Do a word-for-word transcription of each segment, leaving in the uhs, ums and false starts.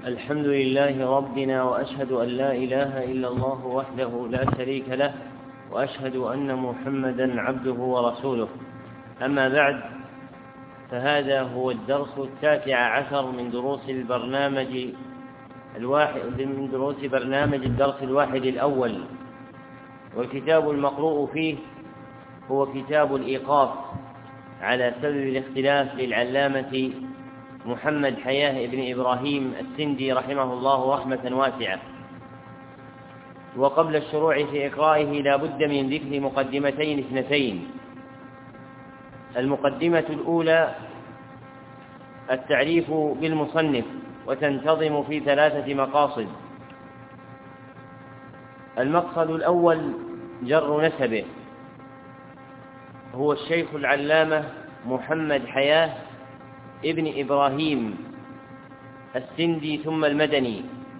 الحمد لله ربنا، وأشهد أن لا إله إلا الله وحده لا شريك له، وأشهد أن محمدا عبده ورسوله. أما بعد، فهذا هو الدرس التاسع عشر من دروس البرنامج الواحد من دروس برنامج الدرس الواحد الأول، والكتاب المقروء فيه هو كتاب الإيقاف على سبب الاختلاف للعلامة محمد حياه بن إبراهيم السندي رحمه الله رحمة واسعة. وقبل الشروع في إقرائه لا بد من ذكر مقدمتين اثنتين. المقدمة الأولى التعريف بالمصنف، وتنتظم في ثلاثة مقاصد. المقصد الأول جر نسبه، هو الشيخ العلامة محمد حياه ابن إبراهيم السندي ثم المدني،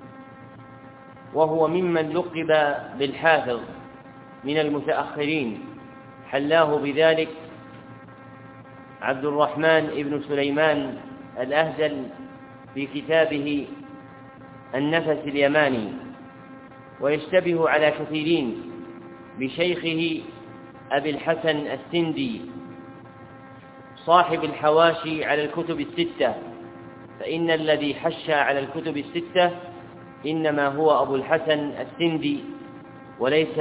وهو ممن لقب بالحافظ من المتأخرين، حلاه بذلك عبد الرحمن ابن سليمان الأهدل في كتابه النفس اليماني، ويشتبه على كثيرين بشيخه أبي الحسن السندي صاحب الحواشي على الكتب الستة، فإن الذي حشى على الكتب الستة إنما هو أبو الحسن السندي، وليس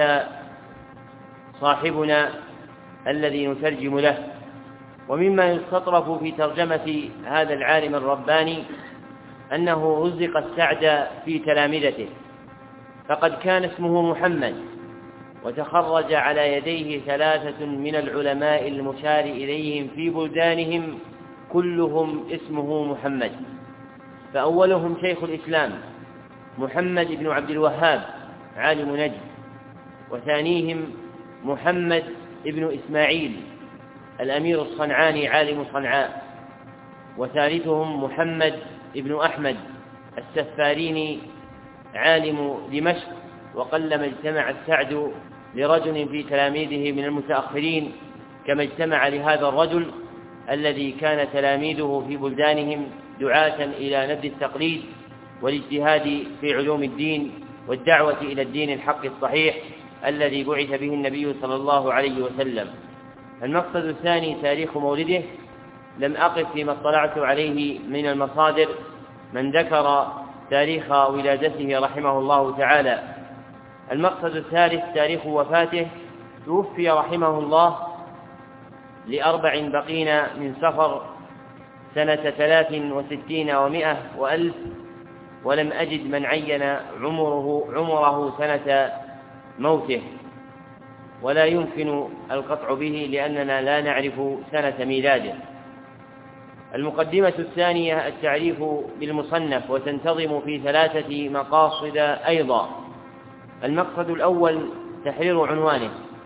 صاحبنا الذي نترجم له. ومما يستطرف في ترجمة هذا العالم الرباني أنه رزق السعد في تلامذته، فقد كان اسمه محمد، وتخرج على يديه ثلاثة من العلماء المشار إليهم في بلدانهم كلهم اسمه محمد. فأولهم شيخ الإسلام محمد بن عبد الوهاب عالم نجد، وثانيهم محمد بن إسماعيل الأمير الصنعاني عالم صنعاء، وثالثهم محمد بن أحمد السفاريني عالم دمشق. وقلما اجتمع السعد لرجل في تلاميذه من المتأخرين كما اجتمع لهذا الرجل الذي كان تلاميذه في بلدانهم دعاة إلى نبذ التقليد والاجتهاد في علوم الدين والدعوة إلى الدين الحق الصحيح الذي بعث به النبي صلى الله عليه وسلم. المقصد الثاني تاريخ مولده. لم أقف فيما اطلعت عليه من المصادر من ذكر تاريخ ولادته رحمه الله تعالى. المقصد الثالث تاريخ وفاته. توفي رحمه الله لأربع بقين من صفر سنة ثلاث وستين ومائة وألف، ولم أجد من عين عمره, عمره سنة موته، ولا يمكن القطع به لأننا لا نعرف سنة ميلاده. المقدمة الثانية التعريف بالمصنف، وتنتظم في ثلاثة مقاصد أيضا. المقصد الأول تحرير عنوانه.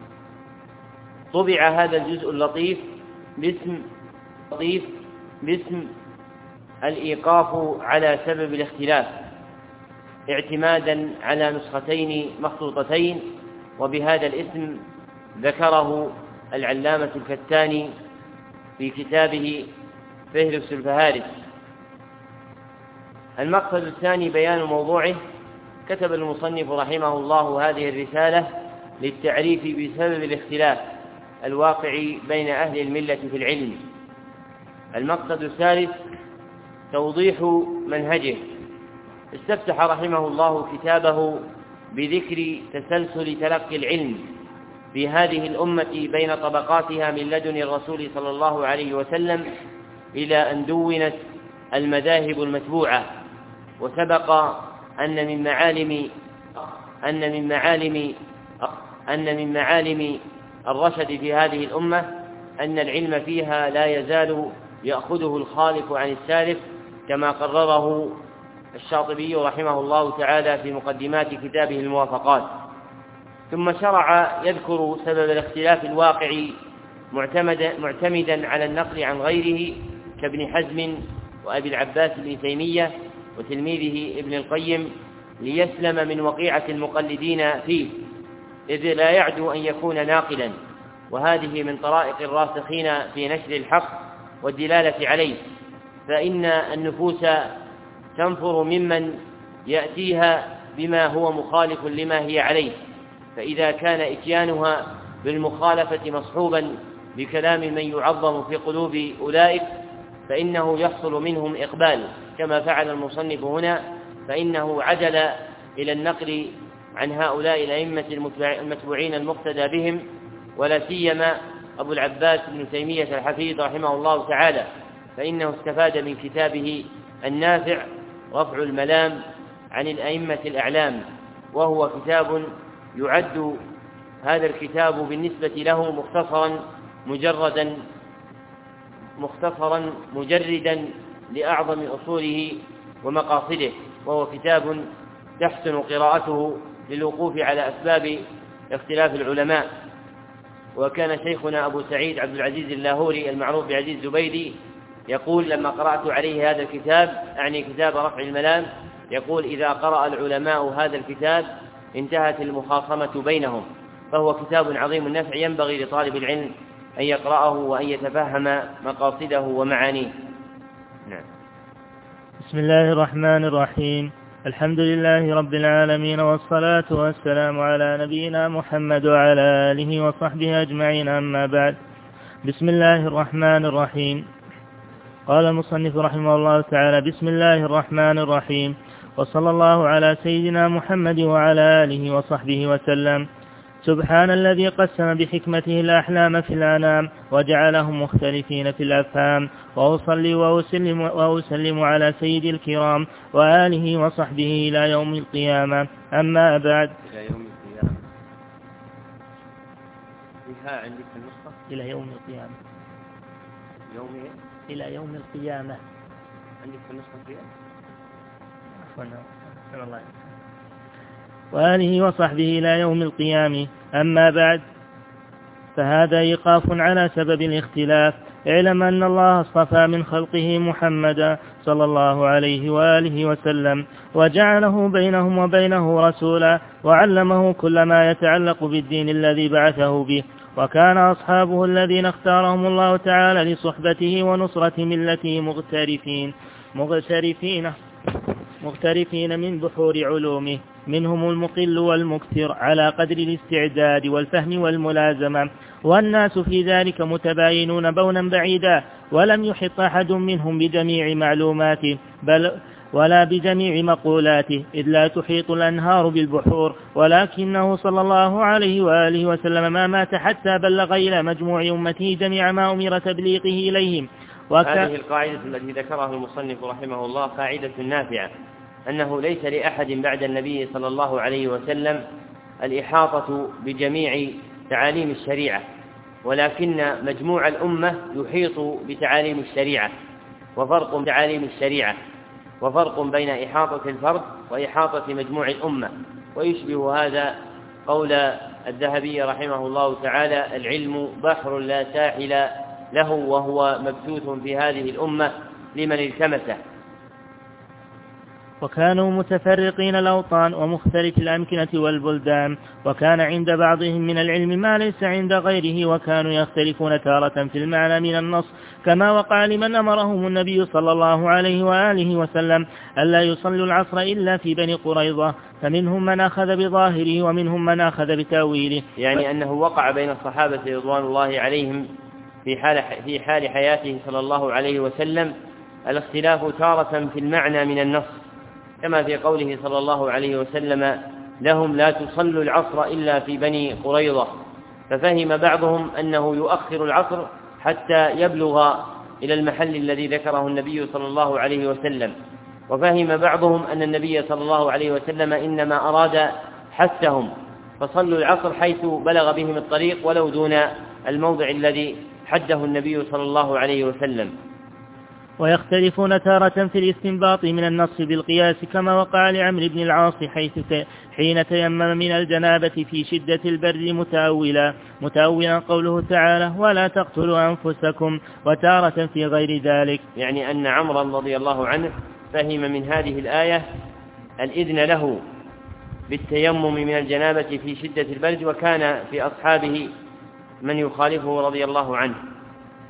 طبع هذا الجزء اللطيف باسم لطيف باسم الإيقاف على سبب الاختلاف، اعتمادا على نسختين مخطوطتين، وبهذا الاسم ذكره العلامة الفتاني في كتابه فهرس الفهارس. المقصد الثاني بيان موضوعه. كتب المصنف رحمه الله هذه الرسالة للتعريف بسبب الاختلاف الواقع بين أهل الملة في العلم. المقصد الثالث توضيح منهجه. استفتح رحمه الله كتابه بذكر تسلسل تلقي العلم في هذه الأمة بين طبقاتها من لدن الرسول صلى الله عليه وسلم إلى أن دونت المذاهب المتبوعة. وسبق أن من معالم أن من معالم أن من معالم الرشد في هذه الأمة أن العلم فيها لا يزال يأخذه الخالف عن السالف، كما قرره الشاطبي رحمه الله تعالى في مقدمات كتابه الموافقات. ثم شرع يذكر سبب الاختلاف الواقع معتمدا على النقل عن غيره كابن حزم وأبي العباس بن تيمية وتلميذه ابن القيم، ليسلم من وقيعة المقلدين فيه، إذ لا يعدو أن يكون ناقلا، وهذه من طرائق الراسخين في نشر الحق والدلالة عليه. فإن النفوس تنفر ممن يأتيها بما هو مخالف لما هي عليه، فإذا كان إتيانها بالمخالفة مصحوبا بكلام من يعظم في قلوب أولئك فإنه يحصل منهم إقبال، كما فعل المصنف هنا، فإنه عدل إلى النقل عن هؤلاء الأئمة المتبوعين المقتدى بهم، ولا سيما أبو العباس بن تيمية الحفيظ رحمه الله تعالى، فإنه استفاد من كتابه النافع رفع الملام عن الأئمة الأعلام، وهو كتاب يعد هذا الكتاب بالنسبة له مختصرا مجردا مختصرا مجردا لأعظم أصوله ومقاصده، وهو كتاب تحسن قراءته للوقوف على أسباب اختلاف العلماء. وكان شيخنا أبو سعيد عبد العزيز اللاهوري المعروف بعزيز زبيدي يقول لما قرأت عليه هذا الكتاب، أعني كتاب رفع الملام، يقول إذا قرأ العلماء هذا الكتاب انتهت المخاصمة بينهم، فهو كتاب عظيم النفع ينبغي لطالب العلم أن يقرأه وأن يتفهم مقاصده ومعانيه. نعم. بسم الله الرحمن الرحيم. الحمد لله رب العالمين، والصلاة والسلام على نبينا محمد وعلى آله وصحبه أجمعين، أما بعد. بسم الله الرحمن الرحيم. قال المصنف رحمه الله تعالى: بسم الله الرحمن الرحيم، وصلى الله على سيدنا محمد وعلى آله وصحبه وسلم. سبحان الذي قسم بحكمته الأحلام في الأنام وجعلهم مختلفين في الأفهام، وأصلي وأسلم, وأسلم على سيد الكرام وآله وصحبه إلى يوم القيامة، أما بعد. إلى يوم القيامة فيها عندك في النسخة إلى يوم القيامة يوم إلى يوم القيامة عندك في النسخة فيها عفوا الله وآله وصحبه إلى يوم القيامة، أما بعد. فهذا إيقاف على سبب الاختلاف. اعلم أن الله اصطفى من خلقه محمدا صلى الله عليه وآله وسلم، وجعله بينهم وبينه رسولا، وعلمه كل ما يتعلق بالدين الذي بعثه به، وكان أصحابه الذين اختارهم الله تعالى لصحبته ونصرة ملته مغترفين مغترفين مغترفين من بحور علومه، منهم المقل والمكثر على قدر الاستعداد والفهم والملازمة، والناس في ذلك متباينون بونا بعيدا، ولم يحط أحد منهم بجميع معلوماته بل ولا بجميع مقولاته، إذ لا تحيط الأنهار بالبحور، ولكنه صلى الله عليه وآله وسلم ما مات حتى بلغ إلى مجموع أمته جميع ما أمر تبليغه إليهم. وك... هذه القاعدة التي ذكرها المصنف رحمه الله قاعدة نافعة، أنه ليس لأحد بعد النبي صلى الله عليه وسلم الإحاطة بجميع تعاليم الشريعة، ولكن مجموع الأمة يحيط بتعاليم الشريعة، وفرق تعاليم الشريعة وفرق بين إحاطة الفرد وإحاطة مجموع الأمة. ويشبه هذا قول الذهبي رحمه الله تعالى: العلم بحر لا ساحل له، وهو مبثوث في هذه الأمة لمن التمسه. وكانوا متفرقين الأوطان ومختلف الأمكنة والبلدان، وكان عند بعضهم من العلم ما ليس عند غيره، وكانوا يختلفون تارة في المعنى من النص، كما وقع لمن أمرهم النبي صلى الله عليه وآله وسلم ألا يصلوا العصر إلا في بني قريظة، فمنهم من أخذ بظاهره ومنهم من أخذ بتأويله. يعني أنه وقع بين الصحابة رضوان الله عليهم في حال في حال حياته صلى الله عليه وسلم الاختلاف تارة في المعنى من النص، كما في قوله صلى الله عليه وسلم لهم: لا تصلوا العصر إلا في بني قريظة، ففهم بعضهم أنه يؤخر العصر حتى يبلغ إلى المحل الذي ذكره النبي صلى الله عليه وسلم، وفهم بعضهم أن النبي صلى الله عليه وسلم إنما أراد حثهم، فصلوا العصر حيث بلغ بهم الطريق ولو دون الموضع الذي حده النبي صلى الله عليه وسلم. ويختلفون تارة في الاستنباط من النص بالقياس، كما وقع لعمرو بن العاص حيث حين تيمم من الجنابة في شدة البرد متأولا متأولا قوله تعالى: ولا تقتلوا أنفسكم، وتارة في غير ذلك. يعني أن عمرا رضي الله عنه فهم من هذه الآية الإذن له بالتيمم من الجنابة في شدة البرد، وكان في أصحابه من يخالفه رضي الله عنه.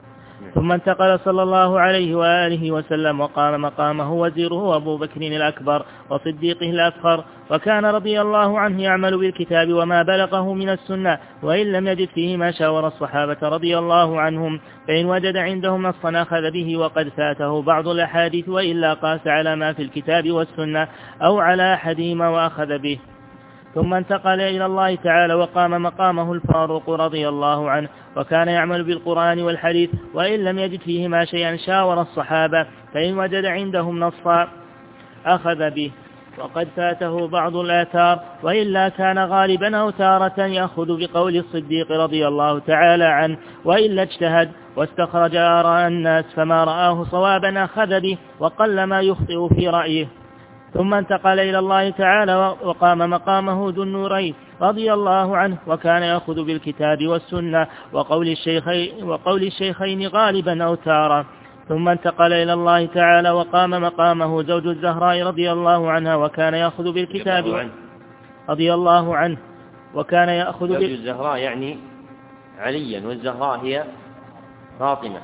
ثم انتقل صلى الله عليه وآله وسلم وقام مقامه وزيره أبو بكر الأكبر وصديقه الأفخر، وكان رضي الله عنه يعمل بالكتاب وما بلغه من السنة، وإن لم يجد فيه ما شاور الصحابة رضي الله عنهم، فإن وجد عندهم نصا أخذ به وقد فاته بعض الأحاديث، وإلا قاس على ما في الكتاب والسنة أو على أحدهما وأخذ به. ثم انتقل إلى الله تعالى وقام مقامه الفاروق رضي الله عنه، وكان يعمل بالقرآن والحديث، وإن لم يجد فيهما شيئا شاور الصحابة، فإن وجد عندهم نصا أخذ به وقد فاته بعض الآثار، وإلا كان غالبا أو تارة يأخذ بقول الصديق رضي الله تعالى عنه، وإلا اجتهد واستخرج آراء الناس فما رآه صوابا أخذ به، وقل ما يخطئ في رأيه. ثم انتقل إلى الله تعالى وقام مقامه ذو النورين رضي الله عنه، وكان يأخذ بالكتاب والسنة وقول الشيخين, وقول الشيخين غالبا أو تارة. ثم انتقل إلى الله تعالى وقام مقامه زوج الزهراء رضي الله عنها، وكان يأخذ بالكتاب رضي الله عنه، وكان يأخذ زوج الزهراء يعني عليا، والزهراء هي فاطمة،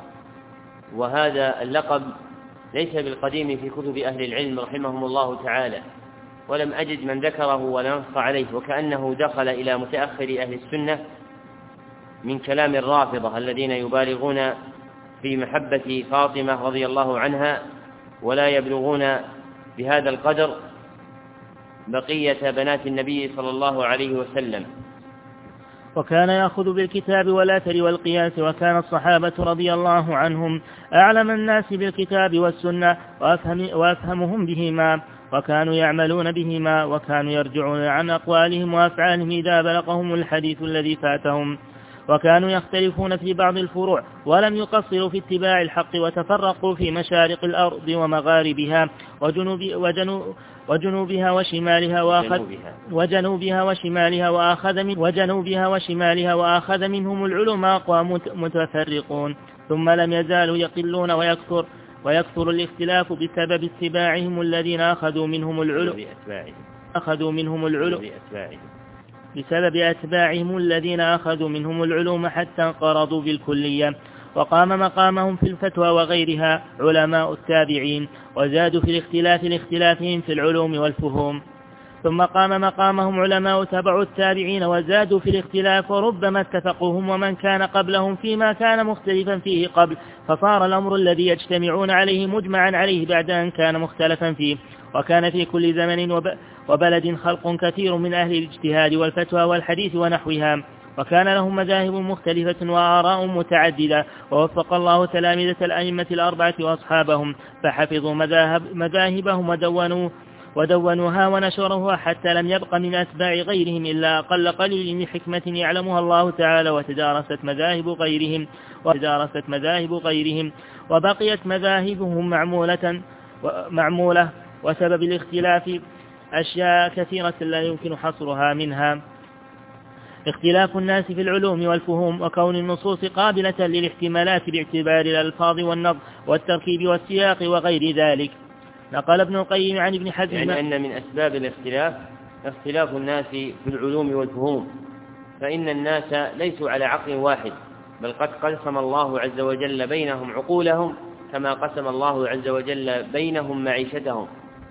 وهذا اللقب ليس بالقديم في كتب أهل العلم رحمهم الله تعالى، ولم أجد من ذكره ولا نص عليه، وكأنه دخل إلى متأخر أهل السنة من كلام الرافضة الذين يبالغون في محبة فاطمة رضي الله عنها، ولا يبلغون بهذا القدر بقية بنات النبي صلى الله عليه وسلم. وكان يأخذ بالكتاب والأثر والقياس، وكان الصحابة رضي الله عنهم أعلم الناس بالكتاب والسنة وأفهم وأفهمهم بهما، وكانوا يعملون بهما، وكانوا يرجعون عن أقوالهم وأفعالهم إذا بلغهم الحديث الذي فاتهم، وكانوا يختلفون في بعض الفروع ولم يقصروا في اتباع الحق، وتفرقوا في مشارق الأرض ومغاربها وجنوب وجنوب وجنوبها وشمالها وأخذ وجنوبها وشمالها وأخذ من وجنوبها وشمالها وأخذ منهم العلماء أقوام متفرقون، ثم لم يزالوا يقلون ويكثر ويكثر الاختلاف بسبب اتباعهم الذين أخذوا منهم العلم أخذوا منهم العلم بسبب أتباعهم الذين أخذوا منهم العلوم حتى انقرضوا بالكلية. وقام مقامهم في الفتوى وغيرها علماء التابعين، وزادوا في الاختلاف لاختلافهم في العلوم والفهوم. ثم قام مقامهم علماء تبعوا التابعين، وزادوا في الاختلاف، وربما اتفقوهم ومن كان قبلهم فيما كان مختلفا فيه قبل، فصار الأمر الذي يجتمعون عليه مجمعا عليه بعد أن كان مختلفا فيه. وكان في كل زمن وبلد خلق كثير من أهل الاجتهاد والفتوى والحديث ونحوها، وكان لهم مذاهب مختلفة وآراء متعددة، ووفق الله تلامذة الأئمة الأربعة وأصحابهم فحفظوا مذاهب مذاهبهم ودونوا ودونوها ونشروها، حتى لم يبق من أتباع غيرهم إلا أقل قليل من حكمة يعلمها الله تعالى، وتدارست مذاهب غيرهم وتدارست مذاهب غيرهم وبقيت مذاهبهم معمولة معمولة وسبب الاختلاف أشياء كثيرة لا يمكن حصرها، منها اختلاف الناس في العلوم والفهوم، وكون النصوص قابلة للاحتمالات باعتبار الألفاظ والنظم والتركيب والسياق وغير ذلك. نقل ابن القيم عن ابن حزم يعني أن من أسباب الاختلاف اختلاف الناس في العلوم والفهوم، فإن الناس ليسوا على عقل واحد، بل قد قسم الله عز وجل بينهم عقولهم كما قسم الله عز وجل بينهم معيشتهم.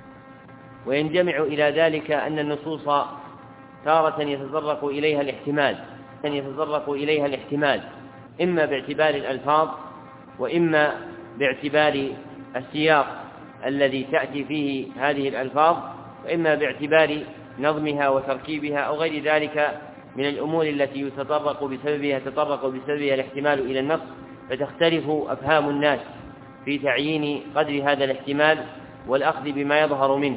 وينجمع إلى ذلك أن النصوص تارة يتطرق إليها الاحتمال أن يتطرق إليها الاحتمال إما باعتبار الألفاظ، وإما باعتبار السياق الذي تأتي فيه هذه الألفاظ، وإما باعتبار نظمها وتركيبها أو غير ذلك من الأمور التي يتطرق بسببها تطرق بسببها الاحتمال إلى النص، فتختلف أفهام الناس في تعيين قدر هذا الاحتمال والأخذ بما يظهر منه.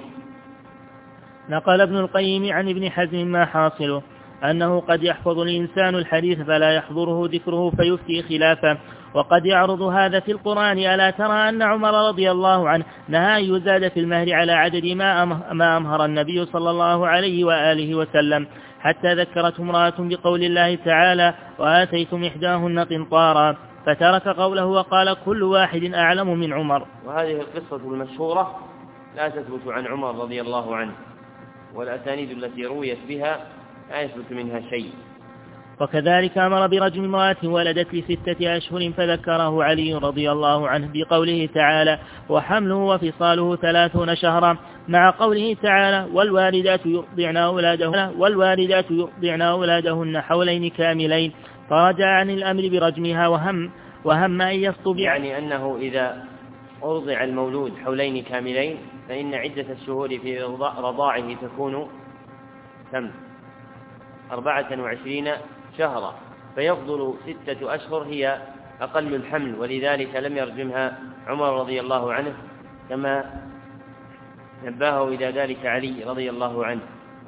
نقل ابن القيم عن ابن حزم ما حاصله أنه قد يحفظ الإنسان الحديث فلا يحضره ذكره فيفتي خلافه، وقد يعرض هذا في القرآن. ألا ترى أن عمر رضي الله عنه نهى أن يزاد في المهر على عدد ما أمهر النبي صلى الله عليه وآله وسلم، حتى ذكرت امرأة بقول الله تعالى وآتيتم إحداهن قنطارا، فترك قوله وقال كل واحد أعلم من عمر. وهذه القصة المشهورة لا تثبت عن عمر رضي الله عنه، والأسانيد التي رويت بها لا يثبت منها شيء. وكذلك أمر برجم امرأة ولدت لستة أشهر فذكره علي رضي الله عنه بقوله تعالى وحمله وفصاله ثلاثون شهرا مع قوله تعالى والوالدات يرضعن أولادهن والوالدات يرضعن أولادهن حولين كاملين، فرجع عن الأمر برجمها وهم وهم أن يصطبع، يعني أنه إذا أرضع المولود حولين كاملين فإن عدة الشهور في رضاعه تكون كم؟ أربعة وعشرين شهرا، فيفضل ستة أشهر هي أقل الحمل، ولذلك لم يرجمها عمر رضي الله عنه كما نبهه إلى ذلك علي رضي الله عنه.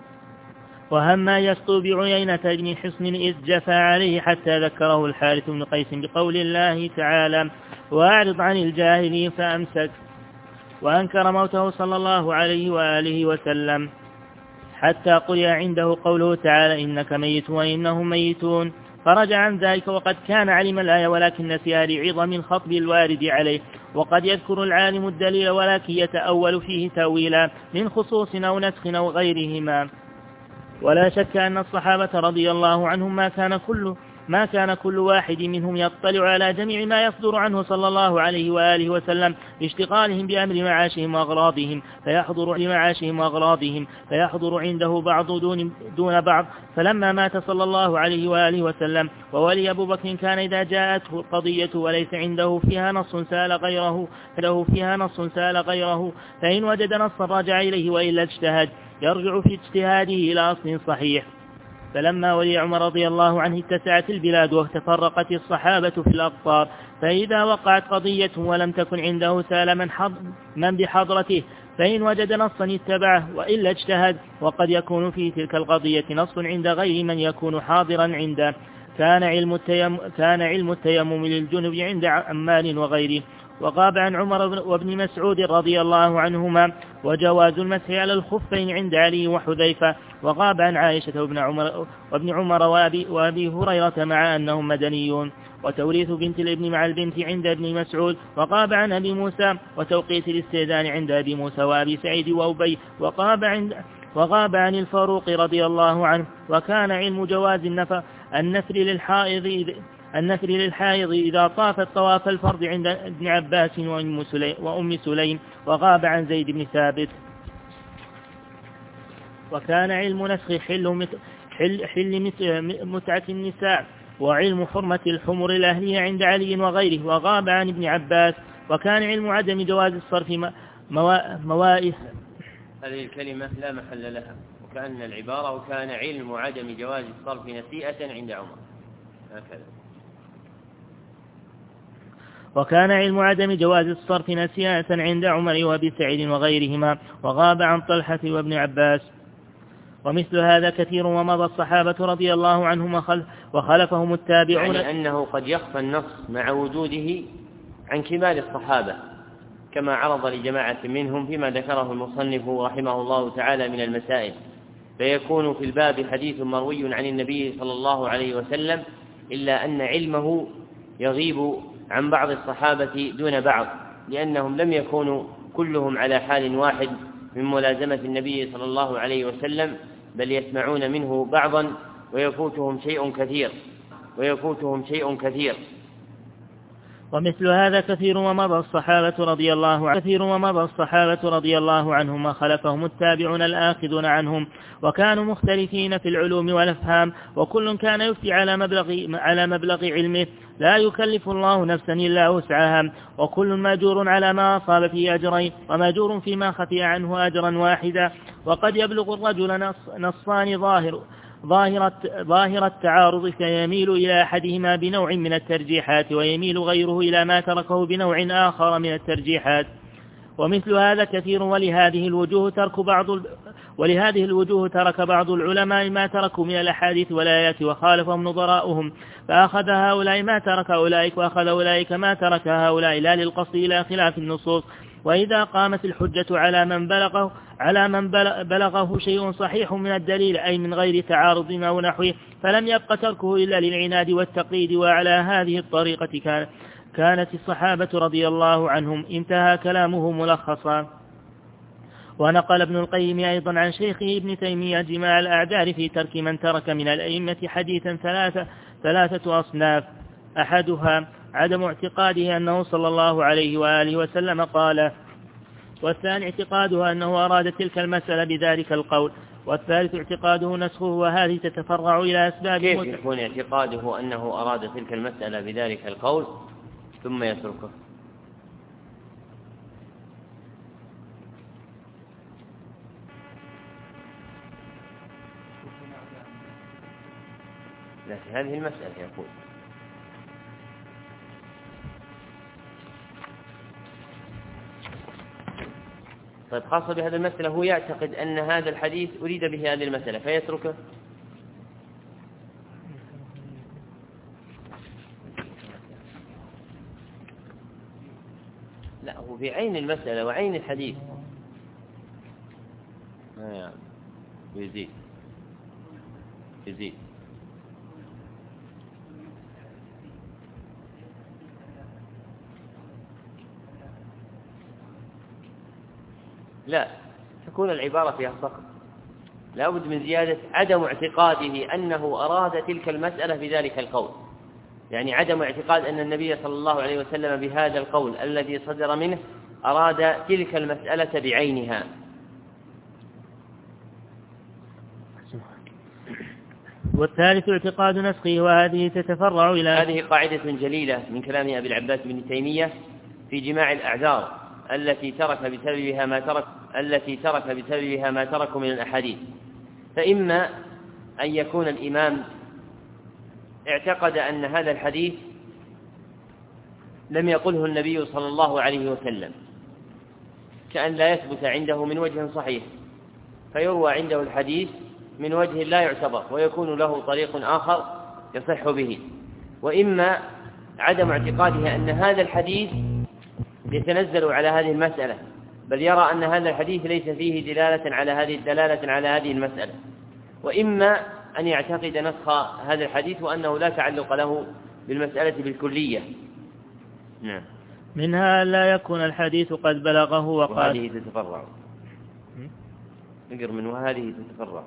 وهم يسطو بعيينة بن حصن إذ جفى عليه حتى ذكره الحارث بن قيس بقول الله تعالى وأعرض عن الجاهلين فأمسك، وأنكر موته صلى الله عليه وآله وسلم حتى قرئ عنده قوله تعالى إنك ميت وإنهم ميتون، فرجع عن ذلك وقد كان علم الآية ولكن نسيها لعظم الخطب الوارد عليه. وقد يذكر العالم الدليل ولكن يتأول فيه تأويلا من خصوص أو نسخ أو غيرهما. ولا شك أن الصحابة رضي الله عنهم ما كان كل ما كان كل واحد منهم يطلع على جميع ما يصدر عنه صلى الله عليه وآله وسلم لاشتغالهم بأمر معاشهم وأغراضهم فيحضر لمعاشهم وأغراضهم فيحضر عنده بعض دون, دون بعض. فلما مات صلى الله عليه وآله وسلم وولي أبو بكر كان إذا جاءته القضية وليس عنده فيها نص سأل غيره فله فيها نص سأل غيره فإن وجد نصا رجع إليه وإلا اجتهد يرجع في اجتهاده إلى أصل صحيح. فلما ولي عمر رضي الله عنه اتسعت البلاد وتفرقت الصحابة في الأقطار، فإذا وقعت قضية ولم تكن عنده سأل من, من بحضرته، فإن وجد نصا اتبعه وإلا اجتهد. وقد يكون في تلك القضية نص عند غير من يكون حاضرا عنده. كان علم التيمم, كان علم التيمم للجنب عند عمال وغيره. وغاب عن عمر وابن مسعود رضي الله عنهما وجواز المسح على الخفين عند علي وحذيفة. وغاب عن عائشة وابن عمر, وابن عمر وابي, وابي هريرة مع أنهم مدنيون. وتوريث بنت الابن مع البنت عند ابن مسعود. وغاب عن أبي موسى وتوقيت الاستئذان عند أبي موسى وأبي سعيد وأبي. وغاب عن وغاب عن الفاروق رضي الله عنه. وكان علم جواز النفر النفر للحائض النفر للحائض إذا طافت طواف الفرض عند ابن عباس وأم سليم. وغاب عن زيد بن ثابت. وكان علم نسخ حل, حل, حل متعة النساء وعلم حرمة الحمر الأهلية عند علي وغيره. وغاب عن ابن عباس. وكان علم عدم جواز الصرف موائه. هذه الكلمة لا محل لها، وكأن العبارة وكان علم عدم جواز الصرف نسيئة عند عمر هكذا. وكان علم عدم جواز الصرف نسيئة عند عمر وابي سعيد وغيرهما. وغاب عن طلحة وابن عباس. ومثل هذا كثير ومضى الصحابة رضي الله عنهم وخلفهم التابعون، يعني أنه قد يخفى النص مع وجوده عن كبار الصحابة كما عرض لجماعة منهم فيما ذكره المصنف رحمه الله تعالى من المسائل، فيكون في الباب حديث مروي عن النبي صلى الله عليه وسلم إلا أن علمه يغيب عن بعض الصحابة دون بعض، لأنهم لم يكونوا كلهم على حال واحد من ملازمة النبي صلى الله عليه وسلم، بل يسمعون منه بعضا ويفوتهم شيء كثير ويفوتهم شيء كثير. ومثل هذا كثير ومضى الصحابة رضي الله عنهم كثير ومضى الصحابة رضي الله عنهم وخلفهم التابعون الآخذون عنهم، وكانوا مختلفين في العلوم والأفهام، وكل كان يفتي على مبلغ على مبلغ علمه، لا يكلف الله نفسا إلا وسعها، وكل ماجور على ما أصاب فيه أجرين، وماجور فيما خفي عنه أجرا واحدا. وقد يبلغ الرجل نص نصان ظاهر ظاهرة, ظاهرة التعارض فيميل إلى أحدهما بنوع من الترجيحات، ويميل غيره إلى ما تركه بنوع آخر من الترجيحات. ومثل هذا كثير، ولهذه الوجوه ترك بعض ولهذه الوجوه ترك بعض العلماء ما تركوا من الأحاديث والآيات وخالفهم نظراؤهم، فأخذ هؤلاء ما ترك أولئك وأخذ أولئك ما ترك هؤلاء، لا للقصد إلى خلاف النصوص. وإذا قامت الحجة على من بلغه على من بلغه شيء صحيح من الدليل، أي من غير تعارض أو نحوه، فلم يبق تركه إلا للعناد والتقييد. وعلى هذه الطريقة كان كانت الصحابة رضي الله عنهم. انتهى كلامه ملخصا. ونقل ابن القيم أيضا عن شيخه ابن تيمية جماع الأعذار في ترك من ترك من الأئمة حديثا ثلاثة, ثلاثة أصناف: أحدها عدم اعتقاده أنه صلى الله عليه وآله وسلم قال، والثاني اعتقاده أنه أراد تلك المسألة بذلك القول، والثالث اعتقاده نسخه، وهذه تتفرع إلى أسباب. كيف يكون اعتقاده أنه أراد تلك المسألة بذلك القول ثم يتركه؟ لا، في هذه المسألة يقول طيب خاصة بهذه المسألة هو يعتقد أن هذا الحديث أريد به هذه المسألة فيتركه. لا، هو في عين المسألة وعين الحديث. آه يزيد يزيد لا، تكون العبارة فيها سقط، لا بد من زيادة عدم اعتقاده أنه أراد تلك المسألة بذلك القول، يعني عدم اعتقاد أن النبي صلى الله عليه وسلم بهذا القول الذي صدر منه أراد تلك المسألة بعينها. والثالث اعتقاد نسخه، وهذه تتفرع إلى هذه قاعدة جليلة من كلام أبي العباس بن تيمية في جماع الأعذار التي ترك بسببها ما ترك التي ترك بسببها ما ترك من الأحاديث. فإما أن يكون الإمام اعتقد أن هذا الحديث لم يقله النبي صلى الله عليه وسلم، كأن لا يثبت عنده من وجه صحيح، فيروى عنده الحديث من وجه لا يعتبر ويكون له طريق آخر يصح به. وإما عدم اعتقاده أن هذا الحديث يتنزل على هذه المسألة، بل يرى أن هذا الحديث ليس فيه دلالة على هذه الدلالة على هذه المسألة. وإما أن يعتقد نسخ هذا الحديث وأنه لا تعلق له بالمسألة بالكلية. نعم. منها لا يكون الحديث قد بلغه وقال وهذه تتفرع نقر من وهذه تتفرع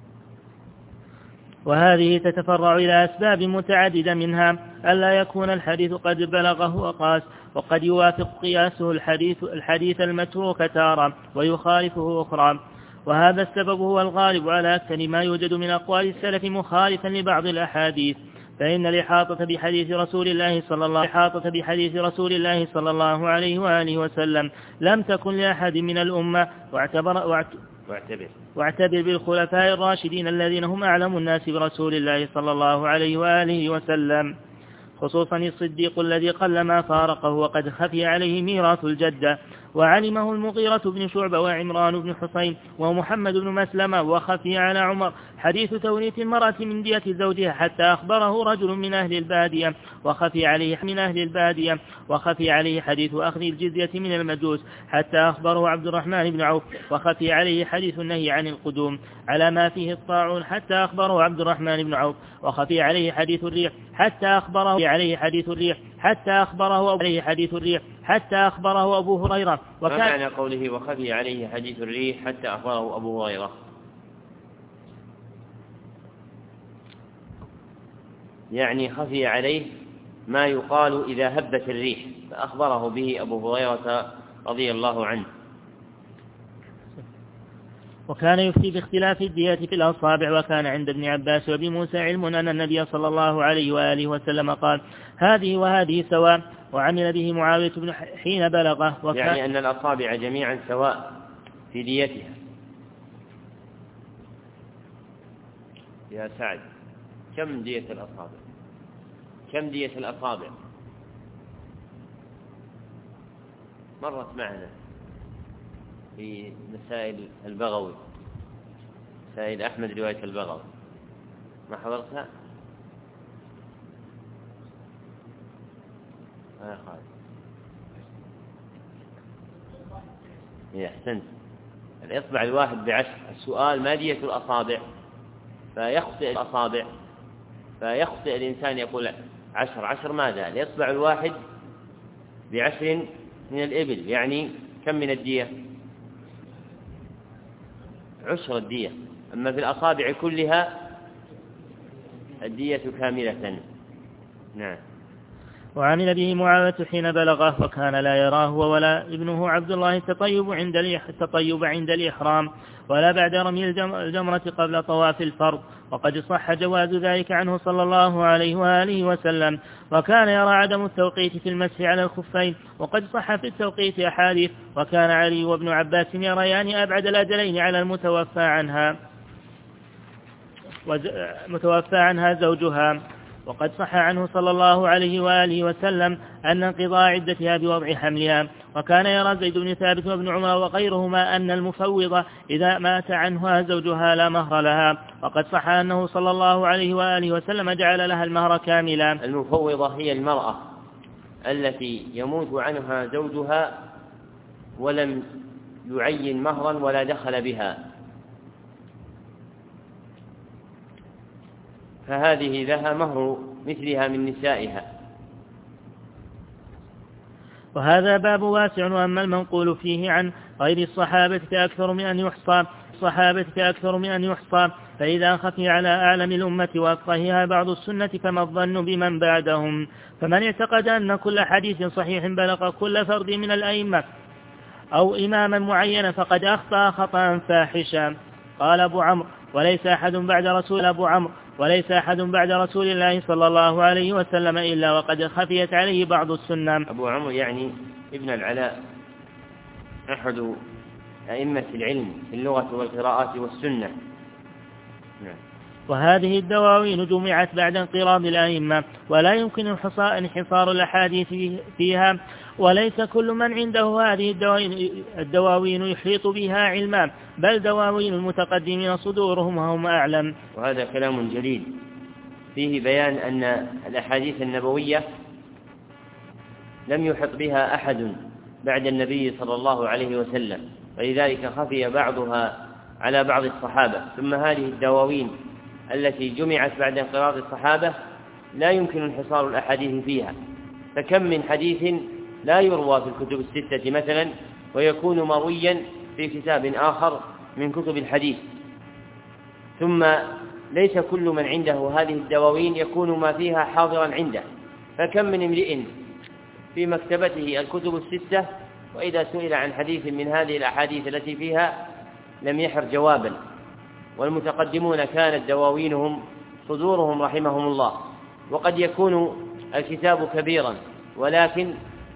وهذه تتفرع إلى أسباب متعددة، منها ألا يكون الحديث قد بلغه وقاس، وقد يوافق قياسه الحديث, الحديث المتروك تارة ويخالفه أخرى، وهذا السبب هو الغالب على أكثر ما يوجد من أقوال السلف مخالفا لبعض الأحاديث. فإن الإحاطة بحديث رسول الله صلى الله الإحاطة بحديث رسول الله صلى الله عليه وآله وسلم لم تكن لأحد من الأمة، واعتبر واعتبر واعتبر, واعتبر بالخلفاء الراشدين الذين هم أعلم الناس برسول الله صلى الله عليه وآله وسلم، خصوصا الصديق الذي قل ما فارقه وقد خفي عليه ميراث الجدة، وعلمه المغيرة بن شعبة وعمران بن حسين ومحمد بن مسلمة، وخفي على عمر حديث توريث المرأة من دية زوجها حتى أخبره رجل من أهل البادية وخفي عليه من أهل البادية وخفي عليه حديث أخذ الجزية من المجوس حتى أخبره عبد الرحمن بن عوف، وخفي عليه حديث النهي عن القدوم على ما فيه الطاعون حتى أخبره عبد الرحمن بن عوف، وخفي عليه حديث الريح حتى أخبره عليه حديث الريح حتى أخبره عليه حديث الريح حتى أخبره أبو هريرة. وكان ما معنى قوله وخفي عليه حديث الريح حتى أخبره أبو هريرة؟ يعني خفي عليه ما يقال إذا هبت الريح فأخبره به أبو هريرة رضي الله عنه. وكان يفتي باختلاف الدية في الأصابع. وكان عند ابن عباس وابي موسى علم أن النبي صلى الله عليه وآله وسلم قال هذه وهذه سواء، وعمل به معاوية بن حين بلغه. وكان يعني أن الأصابع جميعا سواء في ديتها. يا سعد، كم دية الأصابع؟ كم دية الأصابع؟ مرت معنا في مسائل البغوي، مسائل أحمد رواية البغوي، ما حضرتها؟ يا خالد يا أحسنت. الإصبع الواحد بعشر. السؤال ما دية الأصابع؟ فيخطئ الأصابع، فيخطئ الإنسان يقول عشر. عشر ماذا؟ الإصبع الواحد بعشر من الإبل، يعني كم من الدية؟ عشر الدية، أما في الأصابع كلها الدية كاملة. نعم. وعمل به معاوية حين بلغه وكان لا يراه هو ولا ابنه عبد الله التطيب عند التطيب عند الإحرام ولا بعد رمي الجمرة قبل طواف الفرض، وقد صح جواز ذلك عنه صلى الله عليه وآله وسلم، وكان يرى عدم التوقيت في المسح على الخفين، وقد صح في التوقيت أحاديث، وكان علي وابن عباس يريان أبعد الأجلين على المتوفى عنها متوفى عنها زوجها. وقد صح عنه صلى الله عليه وآله وسلم أن انقضاء عدتها بوضع حملها، وكان يرى زيد بن ثابت وابن عمر وغيرهما أن المفوضة إذا مات عنها زوجها لا مهر لها، وقد صح أنه صلى الله عليه وآله وسلم جعل لها المهر كاملا. المفوضة هي المرأة التي يموت عنها زوجها ولم يعين مهرا ولا دخل بها، فهذه لها مهر مثلها من نسائها. وهذا باب واسع. وأما المنقول فيه عن غير الصحابة فأكثر من أن يحصى الصحابة فأكثر من أن يحصى فإذا خفي على أعلم الأمة وأفقهها بعض السنة فما الظن بمن بعدهم؟ فمن اعتقد أن كل حديث صحيح بلغ كل فرد من الأئمة أو إماما معينا فقد أخطأ خطأ فاحشا. قال أبو عمرو وليس أحد بعد رسول أبو عمرو وليس أحد بعد رسول الله صلى الله عليه وسلم إلا وقد خفيت عليه بعض السنة. أبو عمرو يعني ابن العلاء، أحد أئمة العلم في اللغة والقراءات والسنة. نعم. وهذه الدواوين جمعت بعد انقراض الأئمة ولا يمكن انحصار الأحاديث فيها، وليس كل من عنده هذه الدواوين, الدواوين يحيط بها علما، بل دواوين المتقدمين صدورهم وهم أعلم. وهذا كلام جليل فيه بيان أن الأحاديث النبوية لم يحط بها أحد بعد النبي صلى الله عليه وسلم، ولذلك خفي بعضها على بعض الصحابة. ثم هذه الدواوين التي جمعت بعد انقراض الصحابة لا يمكن انحصار الأحاديث فيها، فكم من حديث لا يروى في الكتب الستة مثلا ويكون مرويا في كتاب آخر من كتب الحديث. ثم ليس كل من عنده هذه الدواوين يكون ما فيها حاضرا عنده، فكم من امرئ في مكتبته الكتب الستة وإذا سئل عن حديث من هذه الأحاديث التي فيها لم يحر جوابا. والمتقدمون كانت دواوينهم صدورهم رحمهم الله، وقد يكون الكتاب كبيرا ولكن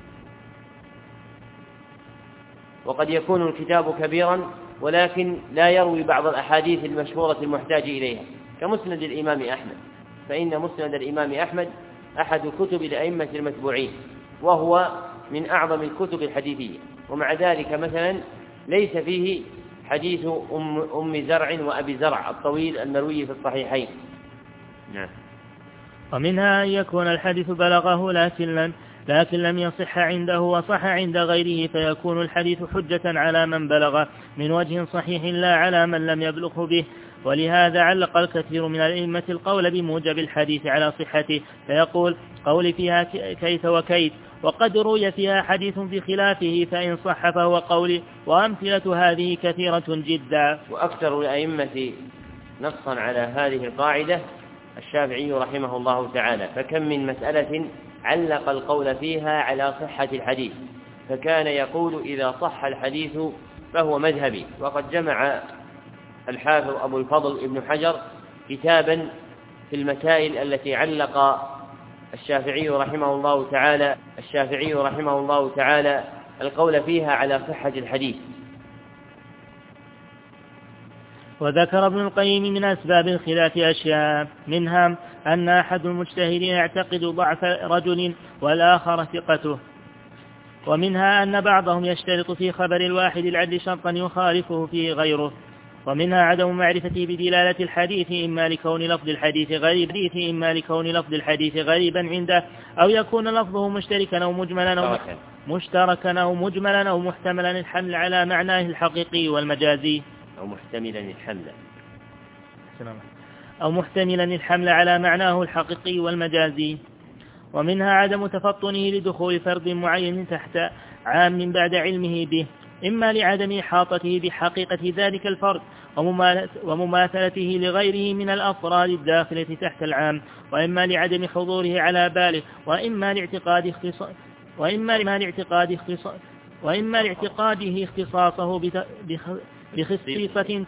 وقد يكون الكتاب كبيرا ولكن لا يروي بعض الأحاديث المشهورة المحتاج إليها، كمسند الإمام أحمد، فإن مسند الإمام أحمد أحد كتب الأئمة المتبوعين وهو من أعظم الكتب الحديثية، ومع ذلك مثلا ليس فيه حديث أم, أم زرع وأبي زرع الطويل المروي في الصحيحين. نعم. ومنها أن يكون الحديث بلغه لكن لكن لم يصح عنده وصح عند غيره، فيكون الحديث حجة على من بلغ من وجه صحيح لا على من لم يبلغه به. ولهذا علق الكثير من الأئمة القول بموجب الحديث على صحته، فيقول قولي فيها كيف وكيف، وقد روي فيها حديث في خلافه فإن صح فهو قولي. وأمثلة هذه كثيرة جدا. وأكثر الأئمة نصا على هذه القاعدة الشافعي رحمه الله تعالى، فكم من مسألة علق القول فيها على صحة الحديث، فكان يقول إذا صح الحديث فهو مذهبي. وقد جمع الحافظ أبو الفضل ابن حجر كتابا في المسائل التي علق الشافعي رحمه الله تعالى الشافعي رحمه الله تعالى القول فيها على صحة الحديث. وذكر ابن القيم من أسباب الخلاف أشياء، منها أن أحد المجتهدين يعتقد ضعف رجل والآخر ثقته، ومنها أن بعضهم يشترط في خبر الواحد العدل شرطا يخالفه فيه غيره، ومنها عدم معرفته بدلالة الحديث إما لكون لفظ الحديث غريب إما لكون لفظ الحديث غريبا عنده، أو يكون لفظه مشتركا أو مجملا أو مشتركا أو مجملا أو محتملا الحمل على معناه الحقيقي والمجازي أو محتملا الحمل أو محتملا الحمل على معناه الحقيقي والمجازي. ومنها عدم تفطنه لدخول فرد معين تحت عام بعد علمه به، إما لعدم إحاطته بحقيقة ذلك الفرد، ومماثلته لغيره من الأفراد الداخلة تحت العام، وإما لعدم حضوره على باله، وإما لاعتقاد اختصاص وإما لاعتقاد اختصاص وإما لاعتقاده اختصاصه بخصيصة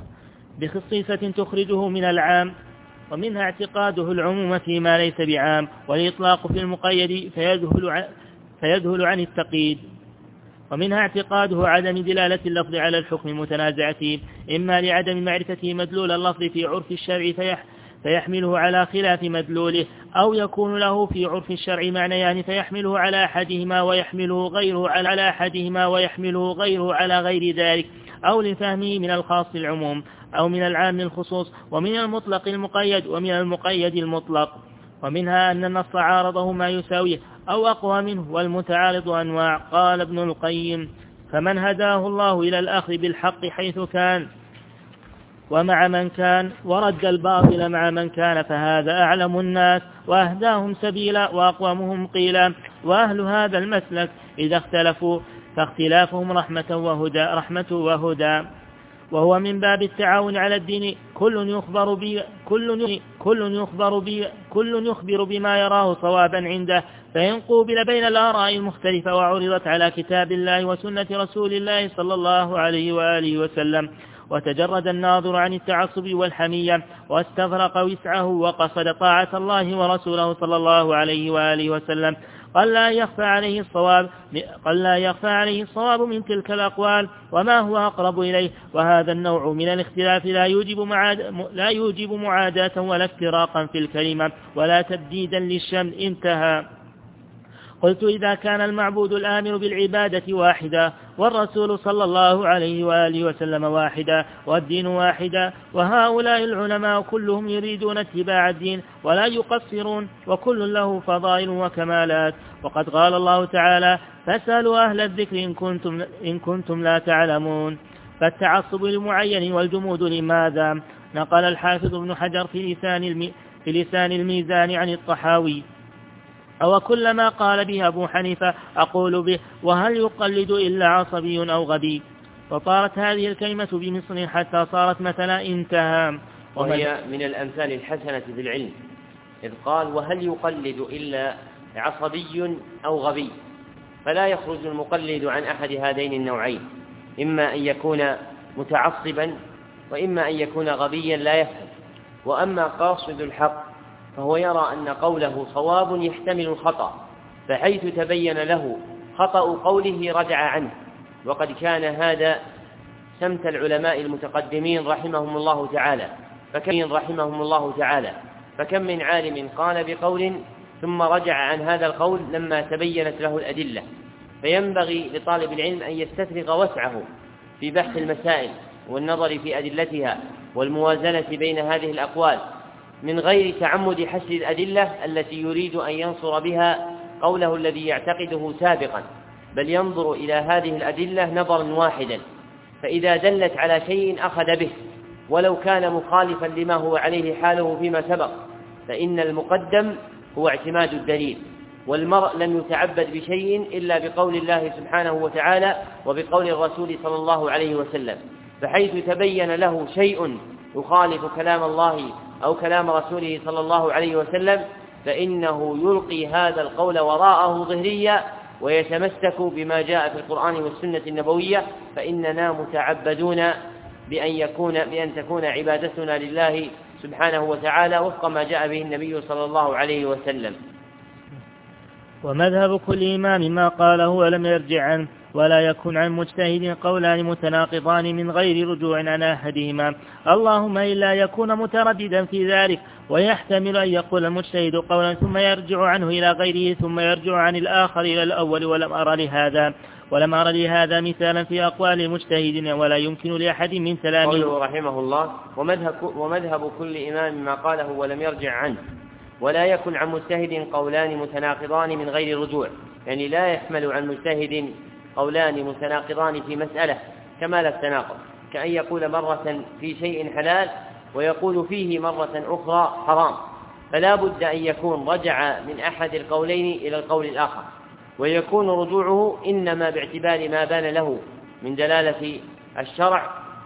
بخصيصة تخرجه من العام، ومنها اعتقاده العموم فيما ليس بعام، والإطلاق في المقيد فيذهل فيذهل عن التقييد، ومنها اعتقاده عدم دلالة اللفظ على الحكم المتنازع فيه، إما لعدم معرفته مدلول اللفظ في عرف الشرع فيح فيحمله على خلاف مدلوله، أو يكون له في عرف الشرع معنيان فيحمله على أحدهما ويحمله غيره على أحدهما ويحمله غيره على غير ذلك، أو لفهمه من الخاص العموم، أو من العام الخصوص، ومن المطلق المقيد، ومن المقيد المطلق. ومنها أن النص عارضه ما يساويه أو أقوى منه، والمتعارض أنواع. قال ابن القيم: فمن هداه الله إلى الأخذ بالحق حيث كان ومع من كان، ورد الباطل مع من كان، فهذا أعلم الناس وأهداهم سبيلا وأقومهم قيلا. وأهل هذا المسلك إذا اختلفوا فاختلافهم رحمة وهدى رحمة وهدى وهو من باب التعاون على الدين. كل يخبر بي كل كل يخبر بي كل يخبر بما يراه صوابا عنده، فإن قوبل بين الآراء المختلفة وعرضت على كتاب الله وسنة رسول الله صلى الله عليه وآله وسلم، وتجرد الناظر عن التعصب والحمية، واستغرق وسعه وقصد طاعة الله ورسوله صلى الله عليه وآله وسلم، قل لا يخفى عليه الصواب قل لا يخفى عليه الصواب من تلك الأقوال وما هو أقرب إليه. وهذا النوع من الاختلاف لا يوجب معاد لا يوجب معاداة ولا افتراقا في الكلمة ولا تبديدا للشمل. انتهى. قلت: إذا كان المعبود الآمر بالعبادة واحدا، والرسول صلى الله عليه وآله وسلم واحدا، والدين واحدا، وهؤلاء العلماء كلهم يريدون اتباع الدين ولا يقصرون، وكل له فضائل وكمالات. وقد قال الله تعالى: فاسألوا أهل الذكر إن كنتم, إن كنتم لا تعلمون. فالتعصب للمعين والجمود لماذا؟ نقل الحافظ ابن حجر في لسان, المي في لسان الميزان عن الطحاوي: أو كل ما قال به أبو حنيفة أقول به، وهل يقلد إلا عصبي أو غبي؟ وطارت هذه الكلمة بمصر حتى صارت مثلا. انتهى. وهي من الأمثال الحسنة في العلم، إذ قال: وهل يقلد إلا عصبي أو غبي؟ فلا يخرج المقلد عن أحد هذين النوعين، إما أن يكون متعصبا، وإما أن يكون غبيا لا يفهم. وأما قاصد الحق فهو يرى أن قوله صواب يحتمل الخطأ، فحيث تبين له خطأ قوله رجع عنه. وقد كان هذا سمت العلماء المتقدمين رحمهم الله تعالى فكم رحمهم الله تعالى فكم من عالم قال بقول ثم رجع عن هذا القول لما تبينت له الأدلة. فينبغي لطالب العلم أن يستفرغ وسعه في بحث المسائل والنظر في أدلتها والموازنة بين هذه الأقوال، من غير تعمد حشر الأدلة التي يريد أن ينصر بها قوله الذي يعتقده سابقا، بل ينظر إلى هذه الأدلة نظرا واحدا، فإذا دلت على شيء أخذ به ولو كان مخالفا لما هو عليه حاله فيما سبق، فإن المقدم هو اعتماد الدليل. والمرء لم يتعبد بشيء إلا بقول الله سبحانه وتعالى وبقول الرسول صلى الله عليه وسلم، فحيث تبين له شيء يخالف كلام الله أو كلام رسوله صلى الله عليه وسلم فإنه يلقي هذا القول وراءه ظهريا ويتمسك بما جاء في القرآن والسنة النبوية، فإننا متعبدون بأن, يكون بأن تكون عبادتنا لله سبحانه وتعالى وفق ما جاء به النبي صلى الله عليه وسلم. ومذهب كل إمام ما قاله ولم يرجع عنه، ولا يكون عن مجتهد قولان متناقضان من غير رجوع عن أحدهما، اللهم إلا يكون مترددا في ذلك، ويحتمل أن يقول المجتهد قولا ثم يرجع عنه إلى غيره ثم يرجع عن الآخر إلى الأول، ولم أرى لهذا ولم أرى لهذا مثالا في أقوال المجتهدين، ولا يمكن لأحد من تلاميذه. قوله رحمه الله: ومذهب, ومذهب كل إمام ما قاله ولم يرجع عنه، ولا يكن عن مجتهد قولان متناقضان من غير رجوع، يعني لا يحمل عن مجتهد قولان متناقضان في مسألة كمال التناقض، كأن يقول مرة في شيء حلال ويقول فيه مرة أخرى حرام، فلا بد أن يكون رجع من أحد القولين إلى القول الآخر، ويكون رجوعه إنما باعتبار ما بان له من دلالة الشرع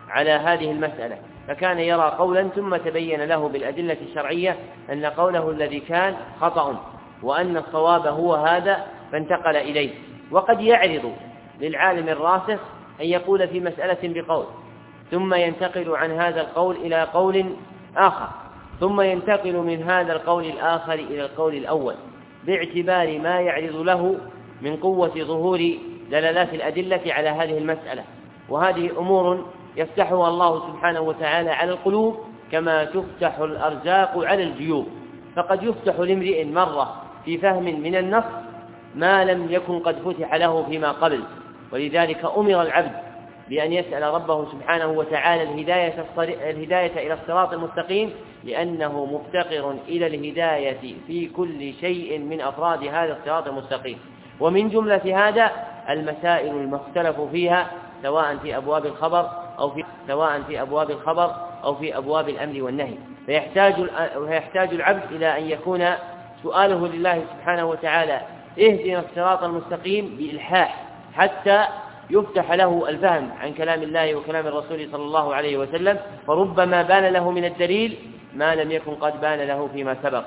على هذه المسألة، فكان يرى قولا ثم تبين له بالأدلة الشرعية أن قوله الذي كان خطأ وأن الصواب هو هذا فانتقل إليه. وقد يعرض للعالم الراسخ أن يقول في مسألة بقول ثم ينتقل عن هذا القول إلى قول آخر ثم ينتقل من هذا القول الآخر إلى القول الأول باعتبار ما يعرض له من قوة ظهور دلالات الأدلة على هذه المسألة. وهذه أمور يفتحها الله سبحانه وتعالى على القلوب كما تفتح الأرزاق على الجيوب، فقد يفتح لامرئ مرة في فهم من النص ما لم يكن قد فتح له فيما قبل. ولذلك أمر العبد بأن يسأل ربه سبحانه وتعالى الهداية, الهداية إلى الصراط المستقيم، لأنه مفتقر إلى الهداية في كل شيء من أفراد هذا الصراط المستقيم. ومن جملة هذا المسائل المختلف فيها سواء في أبواب الخبر أو في سواء في أبواب الخبر أو في أبواب الأمر والنهي، فيحتاج فيحتاج العبد إلى أن يكون سؤاله لله سبحانه وتعالى اهدنا الصراط المستقيم بإلحاح حتى يفتح له الفهم عن كلام الله وكلام الرسول صلى الله عليه وسلم، فربما بان له من الدليل ما لم يكن قد بان له فيما سبق.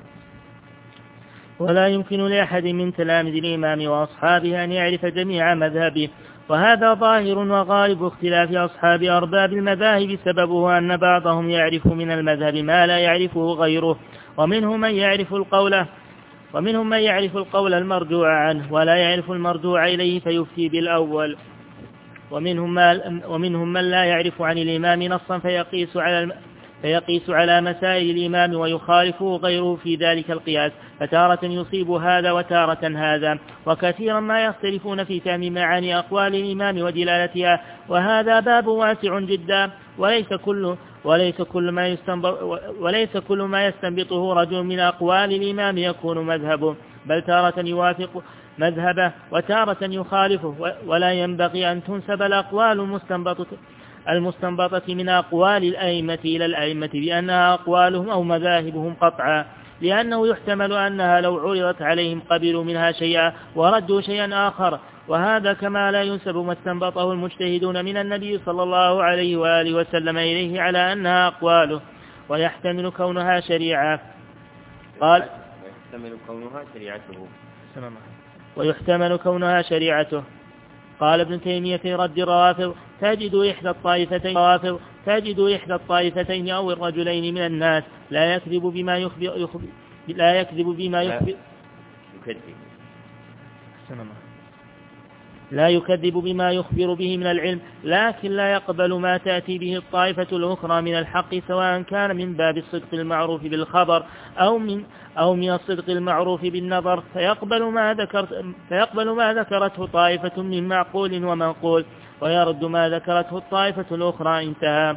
ولا يمكن لأحد من تلاميذ الإمام وأصحابه أن يعرف جميع مذهبه، وهذا ظاهر وغالب اختلاف أصحاب أرباب المذاهب سببه أن بعضهم يعرف من المذهب ما لا يعرفه غيره، ومنهم من يعرف القول ومنهم من يعرف القول المرجوع عنه ولا يعرف المرجوع إليه فيفتي بالأول، ومنهم, ما ومنهم من لا يعرف عن الإمام نصا فيقيس على فيقيس على مسائل الإمام ويخالفه غيره في ذلك القياس، فتارة يصيب هذا وتارة هذا، وكثيرا ما يختلفون في فهم معاني أقوال الإمام ودلالتها، وهذا باب واسع جدا، وليس كل وليس كل ما يستنبط وليس كل ما يستنبطه رجل من أقوال الإمام يكون مذهبه، بل تارة يوافق مذهبه وتارة يخالفه، ولا ينبغي أن تنسب الأقوال المستنبطة المستنبطة من أقوال الأئمة إلى الأئمة بأنها أقوالهم أو مذاهبهم قطعا، لأنه يحتمل أنها لو عرضت عليهم قبلوا منها شيئا وردوا شيئا آخر، وهذا كما لا ينسب ما استنبطه المجتهدون من النبي صلى الله عليه وآله وسلم إليه على أنها أقواله، ويحتمل كونها شريعة. قال ويحتمل كونها شريعته ويحتمل كونها شريعته قال ابن تيمية في رد الروافض تجد إحدى الطائفتين روافض تجد إحدى الطائفتين أو الرجلين من الناس لا يكذب بما يخبر, يخبر لا يكذب بما يخبر يكذب لا يكذب بما يخبر به من العلم، لكن لا يقبل ما تأتي به الطائفة الأخرى من الحق، سواء كان من باب الصدق المعروف بالخبر أو من أو من الصدق المعروف بالنظر، فيقبل ما ذكرت فيقبل ما ذكرته طائفة من معقول ومنقول، ويرد ما ذكرته الطائفة الأخرى. انتهى.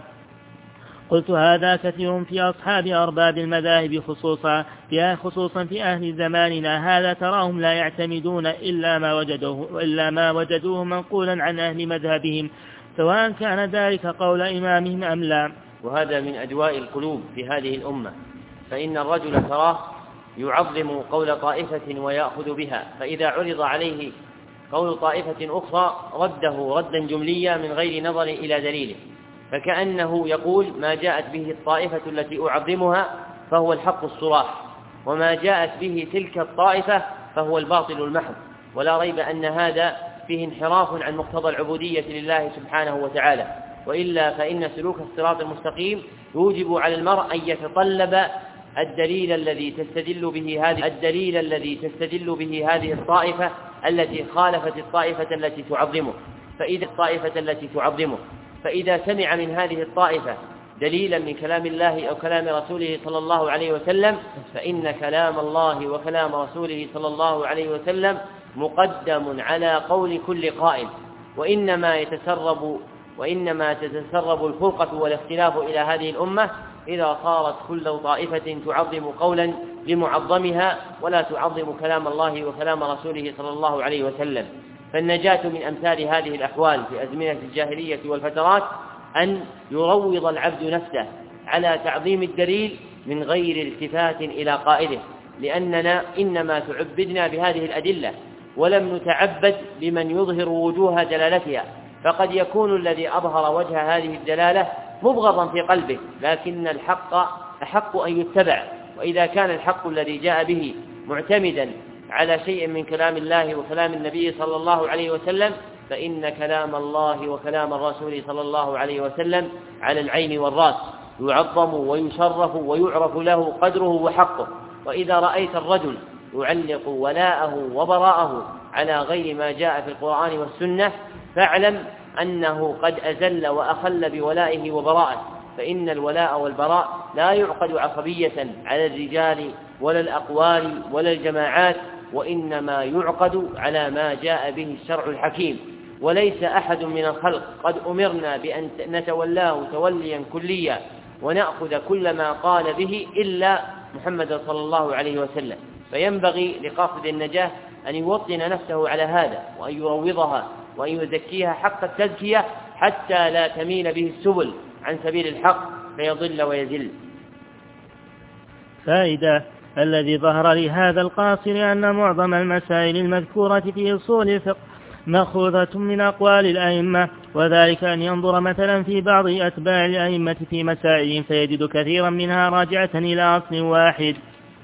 قلت هذا كثير في أصحاب أرباب المذاهب خصوصا في خصوصا في أهل زماننا هذا، تراهم لا يعتمدون إلا ما وجدوه إلا ما وجدوه منقولا عن أهل مذهبهم، سواء كان ذلك قول إمامهم أم لا. وهذا من أدواء القلوب في هذه الأمة، فإن الرجل تراه يعظم قول طائفة ويأخذ بها، فإذا عرض عليه قول طائفة أخرى رده ردا جمليا من غير نظر إلى دليله، فكأنه يقول ما جاءت به الطائفة التي أعظمها فهو الحق الصراح، وما جاءت به تلك الطائفة فهو الباطل المحض. ولا ريب أن هذا فيه انحراف عن مقتضى العبودية لله سبحانه وتعالى، وإلا فإن سلوك الصراط المستقيم يوجب على المرء أن يتطلب الدليل الذي تستدل به هذه الدليل الذي تستدل به هذه الطائفة التي خالفت الطائفة التي تعظمه، فإذا الطائفة التي تعظمه فإذا سمع من هذه الطائفة دليلا من كلام الله أو كلام رسوله صلى الله عليه وسلم، فإن كلام الله وكلام رسوله صلى الله عليه وسلم مقدم على قول كل قائل، وإنما يتسرب وإنما تتسرب الفرقة والاختلاف إلى هذه الأمة إذا صارت كل طائفة تعظم قولا لمعظمها ولا تعظم كلام الله وكلام رسوله صلى الله عليه وسلم. فالنجاة من أمثال هذه الأحوال في أزمنة الجاهلية والفترات أن يروض العبد نفسه على تعظيم الدليل من غير التفات إلى قائله، لأننا إنما تعبدنا بهذه الأدلة ولم نتعبد بمن يظهر وجوه دلالتها، فقد يكون الذي أظهر وجه هذه الدلالة مبغضا في قلبه، لكن الحق أحق أن يتبع. وإذا كان الحق الذي جاء به معتمدا على شيء من كلام الله وكلام النبي صلى الله عليه وسلم، فإن كلام الله وكلام الرسول صلى الله عليه وسلم على العين والرأس، يعظم ويشرف ويعرف له قدره وحقه. وإذا رأيت الرجل يعلق ولاءه وبراءه على غير ما جاء في القرآن والسنة، فاعلم أنه قد أزل وأخل بولائه وبراءه، فإن الولاء والبراء لا يعقد عصبية على الرجال ولا الأقوال ولا الجماعات، وإنما يعقد على ما جاء به الشرع الحكيم. وليس أحد من الخلق قد أمرنا بأن نتولاه توليا كليا ونأخذ كل ما قال به إلا محمد صلى الله عليه وسلم. فينبغي لقاصد النجاة أن يوطن نفسه على هذا، وأن يروضها وأن يزكيها حق التزكية، حتى لا تميل به السبل عن سبيل الحق فيضل ويذل. فائدة: الذي ظهر لهذا القاصر أن معظم المسائل المذكورة في أصول الفقه مأخوذة من أقوال الأئمة، وذلك أن ينظر مثلا في بعض أتباع الأئمة في مسائل فيجد كثيرا منها راجعة إلى أصل واحد،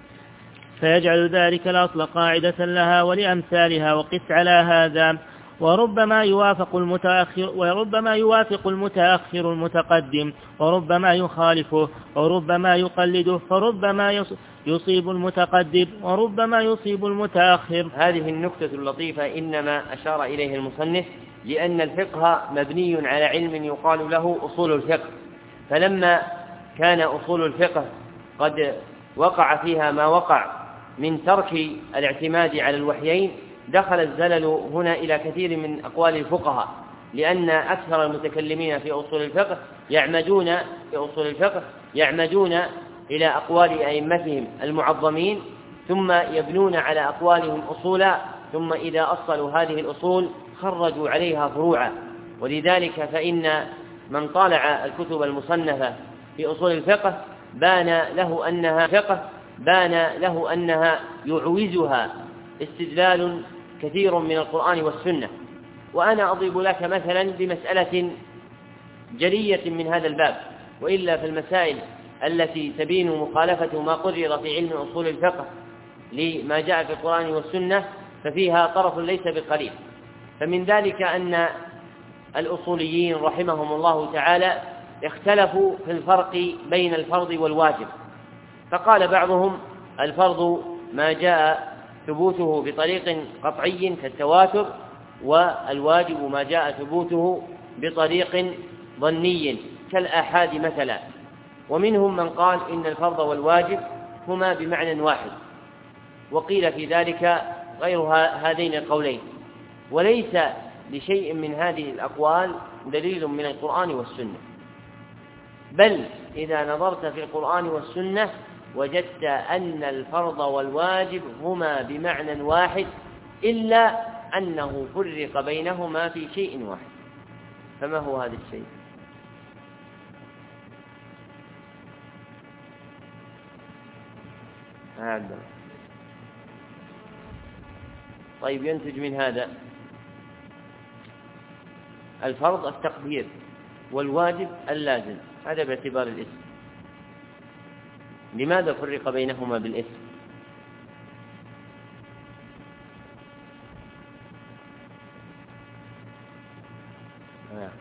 فيجعل ذلك الأصل قاعدة لها ولأمثالها، وقس على هذا. وربما يوافق المتأخر وربما يوافق المتأخر المتقدم، وربما يخالفه، وربما يقلده، فربما يصيب المتقدم وربما يصيب المتأخر. هذه النكتة اللطيفة إنما أشار إليه المصنف لأن الفقه مبني على علم يقال له أصول الفقه، فلما كان أصول الفقه قد وقع فيها ما وقع من ترك الاعتماد على الوحيين، دخل الزلل هنا إلى كثير من أقوال الفقهاء، لأن أكثر المتكلمين في أصول الفقه يعمدون في أصول الفقه يعمدون إلى أقوال أئمتهم المعظمين، ثم يبنون على أقوالهم أصولا، ثم إذا أصلوا هذه الأصول خرجوا عليها فروعا. ولذلك فإن من طالع الكتب المصنفة في أصول الفقه بان له أنها فقه بان له أنها يعوزها استدلال كثير من القرآن والسنة. وأنا أضرب لك مثلا بمسألة جلية من هذا الباب، وإلا في المسائل التي تبين مخالفة ما قرر في علم أصول الفقه لما جاء في القرآن والسنة ففيها طرف ليس بقليل. فمن ذلك أن الأصوليين رحمهم الله تعالى اختلفوا في الفرق بين الفرض والواجب، فقال بعضهم الفرض ما جاء ثبوته بطريق قطعي كالتواتر، والواجب ما جاء ثبوته بطريق ظني كالآحاد مثلا. ومنهم من قال إن الفرض والواجب هما بمعنى واحد، وقيل في ذلك غير هذين القولين. وليس لشيء من هذه الأقوال دليل من القرآن والسنة، بل إذا نظرت في القرآن والسنة وجدت أن الفرض والواجب هما بمعنى واحد، إلا أنه فرق بينهما في شيء واحد. فما هو هذا الشيء؟ هذا طيب ينتج من هذا الفرض التقدير والواجب اللازم، هذا باعتبار الاسم. لماذا فرق بينهما بالاسم؟ آه.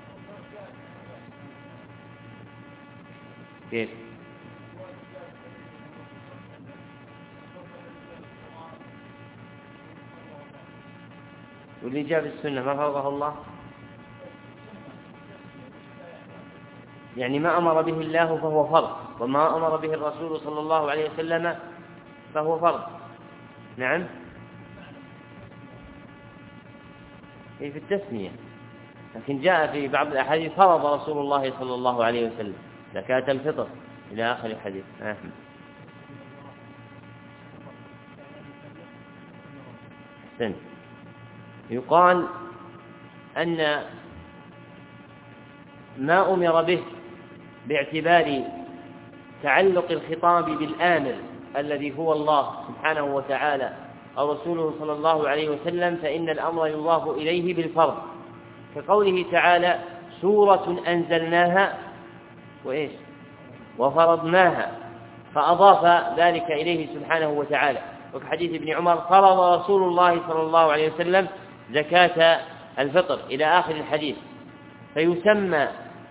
كيف؟ واللي جاء في السنة ما فرضه الله، يعني ما أمر به الله فهو فرض، وما أمر به الرسول صلى الله عليه وسلم فهو فرض. نعم، في التسمية، لكن جاء في بعض الأحاديث فرض رسول الله صلى الله عليه وسلم زكاة الفطر إلى آخر الحديث. أحمد سن. يقال أن ما أمر به باعتبار تعلق الخطاب بالآمر الذي هو الله سبحانه وتعالى أو رسوله صلى الله عليه وسلم، فإن الأمر يضاف إليه بالفرض، كقوله تعالى سورة أنزلناها وإيش وفرضناها، فأضاف ذلك إليه سبحانه وتعالى. وكحديث ابن عمر فرض رسول الله صلى الله عليه وسلم زكاة الفطر إلى آخر الحديث. فيسمى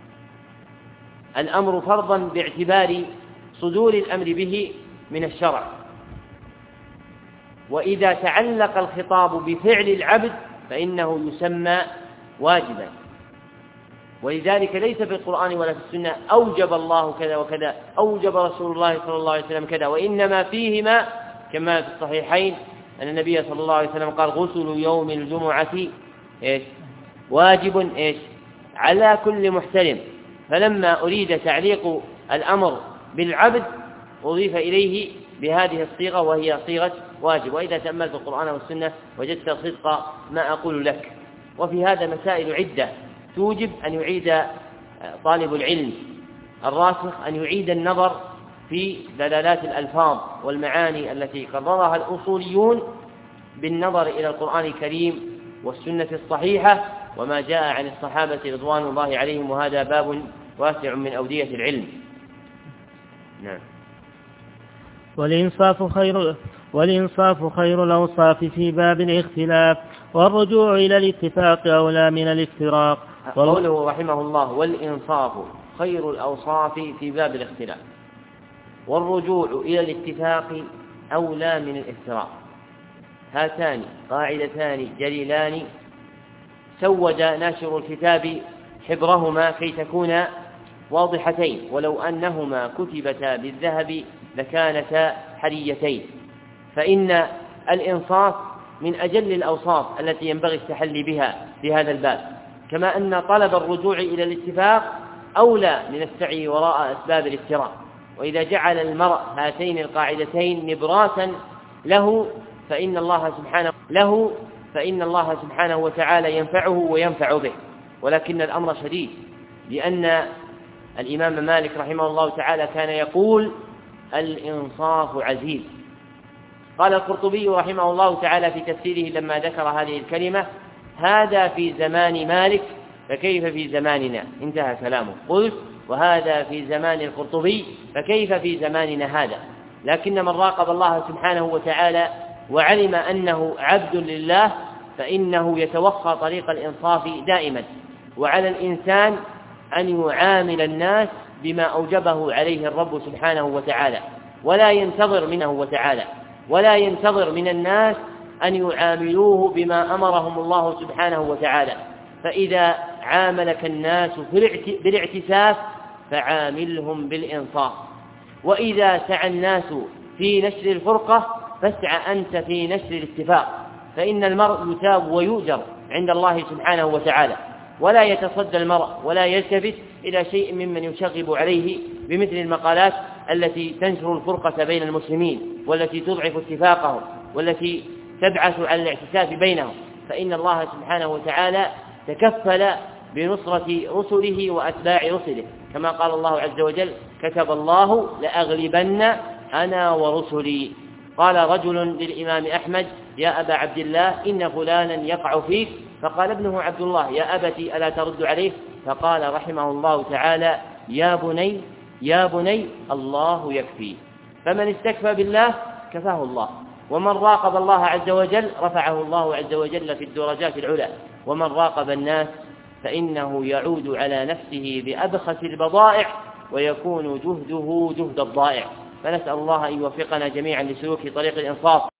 الأمر فرضا باعتبار صدور الأمر به من الشرع، وإذا تعلق الخطاب بفعل العبد فإنه يسمى واجبا. ولذلك ليس في القرآن ولا في السنة أوجب الله كذا وكذا، أوجب رسول الله صلى الله عليه وسلم كذا، وإنما فيهما كما في الصحيحين أن النبي صلى الله عليه وسلم قال غسل يوم الجمعة إيش واجب إيش على كل محتلم. فلما أريد تعليق الأمر بالعبد أضيف إليه بهذه الصيغة وهي صيغة واجب. وإذا تأملت القرآن والسنة وجدت صدق ما أقول لك. وفي هذا مسائل عدة توجب أن يعيد طالب العلم الراسخ أن يعيد النظر في دلالات الألفاظ والمعاني التي قررها الأصوليون بالنظر إلى القرآن الكريم والسنة الصحيحة وما جاء عن الصحابة رضوان الله عليهم، وهذا باب واسع من أودية العلم. نعم. والإنصاف خير والإنصاف خير الأوصاف في باب الاختلاف، والرجوع إلى الاتفاق أولى من الافتراق. قوله رحمه الله والإنصاف خير الأوصاف في باب الاختلاف، والرجوع إلى الاتفاق أولى من الافتراق. هاتان قاعدتان جليلان سود ناشر الكتاب حبرهما كي تكونا واضحتين، ولو أنهما كتبتا بالذهب لكانتا حريتين. فإن الإنصاف من أجل الأوصاف التي ينبغي التحلي بها في هذا الباب، كما أن طلب الرجوع إلى الاتفاق أولى من السعي وراء أسباب الافتراق. وإذا جعل المرء هاتين القاعدتين نبراسا له فإن الله سبحانه له فإن الله سبحانه وتعالى ينفعه وينفع به. ولكن الأمر شديد، لأن الإمام مالك رحمه الله تعالى كان يقول الإنصاف عزيز. قال القرطبي رحمه الله تعالى في تفسيره لما ذكر هذه الكلمة هذا في زمان مالك فكيف في زماننا، انتهى كلامه. قلت وهذا في زمان القرطبي فكيف في زماننا هذا. لكن من راقب الله سبحانه وتعالى وعلم أنه عبد لله فإنه يتوخى طريق الإنصاف دائما، وعلى الإنسان أن يعامل الناس بما أوجبه عليه الرب سبحانه وتعالى، ولا ينتظر منه وتعالى ولا ينتظر من الناس أن يعاملوه بما أمرهم الله سبحانه وتعالى. فإذا عاملك الناس بالاعتساف فعاملهم بالإنصاف، وإذا سعى الناس في نشر الفرقة فاسعى أنت في نشر الاتفاق، فإن المرء يثاب ويؤجر عند الله سبحانه وتعالى. ولا يتصدى المرء ولا يلتفت إلى شيء ممن يشغب عليه بمثل المقالات التي تنشر الفرقة بين المسلمين والتي تضعف اتفاقهم والتي تبعث على الاعتساف بينهم. فإن الله سبحانه وتعالى تكفل بنصرة رسله وأتباع رسله، كما قال الله عز وجل كتب الله لأغلبن أنا ورسلي. قال رجل للإمام أحمد يا أبا عبد الله إن فلانا يقع فيك، فقال ابنه عبد الله يا أبتي ألا ترد عليه؟ فقال رحمه الله تعالى يا بني يا بني الله يكفي. فمن استكفى بالله كفاه الله، ومن راقب الله عز وجل رفعه الله عز وجل في الدرجات العلى، ومن راقب الناس فإنه يعود على نفسه بأبخس البضائع ويكون جهده جهد الضائع. فنسأل الله أن يوفقنا جميعا لسلوك طريق الإنصاف.